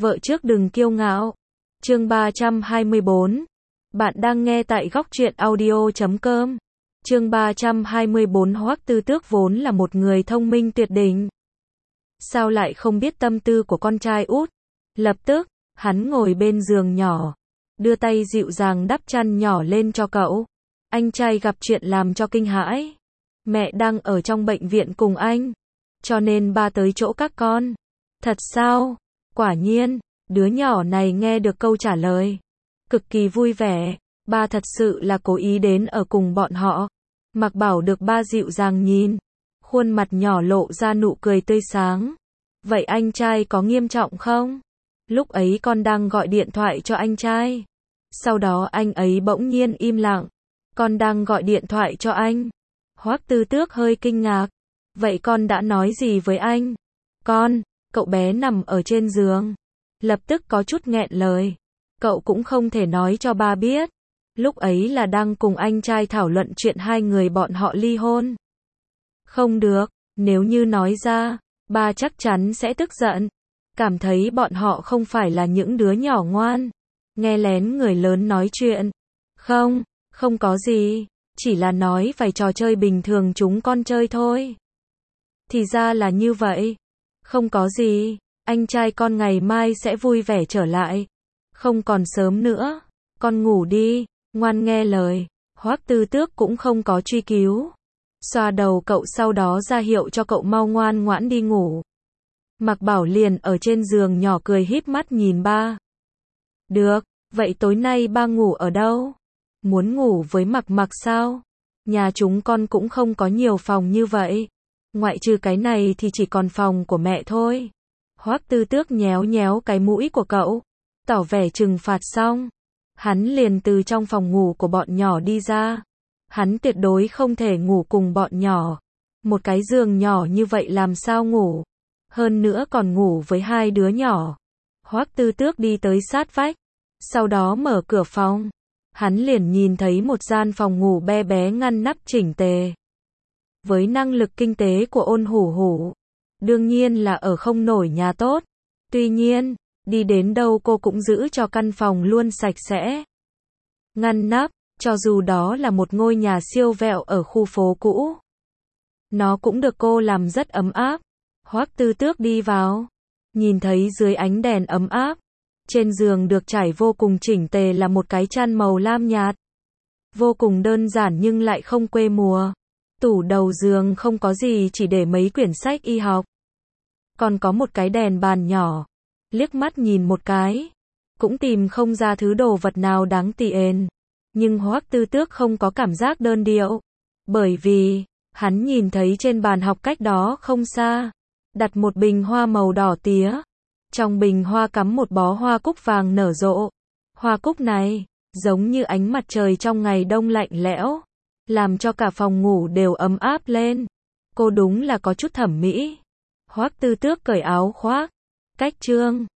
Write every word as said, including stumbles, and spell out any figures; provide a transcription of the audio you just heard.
Vợ trước đừng kiêu ngạo. Chương ba trăm hai mươi bốn. Bạn đang nghe tại góc truyện audio chấm com. Chương ba trăm hai mươi bốn. Hoắc Tư Tước vốn là một người thông minh tuyệt đỉnh. Sao lại không biết tâm tư của con trai út? Lập tức, hắn ngồi bên giường nhỏ, đưa tay dịu dàng đắp chăn nhỏ lên cho cậu. Anh trai gặp chuyện làm cho kinh hãi. Mẹ đang ở trong bệnh viện cùng anh, cho nên ba tới chỗ các con. Thật sao? Quả nhiên, đứa nhỏ này nghe được câu trả lời, cực kỳ vui vẻ. Ba thật sự là cố ý đến ở cùng bọn họ. Mạc Bảo được ba dịu dàng nhìn, khuôn mặt nhỏ lộ ra nụ cười tươi sáng. Vậy anh trai có nghiêm trọng không? Lúc ấy con đang gọi điện thoại cho anh trai. Sau đó anh ấy bỗng nhiên im lặng. Con đang gọi điện thoại cho anh. Hoắc Tư Tước hơi kinh ngạc. Vậy con đã nói gì với anh? Con, cậu bé nằm ở trên giường. Lập tức có chút nghẹn lời. Cậu cũng không thể nói cho ba biết. Lúc ấy là đang cùng anh trai thảo luận chuyện hai người bọn họ ly hôn. Không được, nếu như nói ra, ba chắc chắn sẽ tức giận. Cảm thấy bọn họ không phải là những đứa nhỏ ngoan. Nghe lén người lớn nói chuyện. Không, không có gì. Chỉ là nói vài trò chơi bình thường chúng con chơi thôi. Thì ra là như vậy. Không có gì. Anh trai con ngày mai sẽ vui vẻ trở lại. Không còn sớm nữa. Con ngủ đi. Ngoan nghe lời. Hoắc Tư Tước cũng không có truy cứu. Xoa đầu cậu sau đó ra hiệu cho cậu mau ngoan ngoãn đi ngủ. Mạc Bảo liền ở trên giường nhỏ cười híp mắt nhìn ba. Được, vậy tối nay ba ngủ ở đâu? Muốn ngủ với Mạc Mạc sao? Nhà chúng con cũng không có nhiều phòng như vậy. Ngoại trừ cái này thì chỉ còn phòng của mẹ thôi. Hoắc Tư Tước nhéo nhéo cái mũi của cậu, tỏ vẻ trừng phạt xong. Hắn liền từ trong phòng ngủ của bọn nhỏ đi ra. Hắn tuyệt đối không thể ngủ cùng bọn nhỏ. Một cái giường nhỏ như vậy làm sao ngủ? Hơn nữa còn ngủ với hai đứa nhỏ. Hoắc Tư Tước đi tới sát vách, sau đó mở cửa phòng. Hắn liền nhìn thấy một gian phòng ngủ bé bé ngăn nắp chỉnh tề. Với năng lực kinh tế của Ôn Hủ Hủ, đương nhiên là ở không nổi nhà tốt. Tuy nhiên, đi đến đâu cô cũng giữ cho căn phòng luôn sạch sẽ, ngăn nắp, cho dù đó là một ngôi nhà siêu vẹo ở khu phố cũ. Nó cũng được cô làm rất ấm áp. Hoắc Tư Tước đi vào, nhìn thấy dưới ánh đèn ấm áp, trên giường được trải vô cùng chỉnh tề là một cái chăn màu lam nhạt. Vô cùng đơn giản nhưng lại không quê mùa. Tủ đầu giường không có gì, chỉ để mấy quyển sách y học. Còn có một cái đèn bàn nhỏ. Liếc mắt nhìn một cái, cũng tìm không ra thứ đồ vật nào đáng tiền. Nhưng Hoắc Tư Tước không có cảm giác đơn điệu. Bởi vì, hắn nhìn thấy trên bàn học cách đó không xa, đặt một bình hoa màu đỏ tía. Trong bình hoa cắm một bó hoa cúc vàng nở rộ. Hoa cúc này, giống như ánh mặt trời trong ngày đông lạnh lẽo, làm cho cả phòng ngủ đều ấm áp lên. Cô đúng là có chút thẩm mỹ. Hoắc Tư Tước cởi áo khoác, cách trương,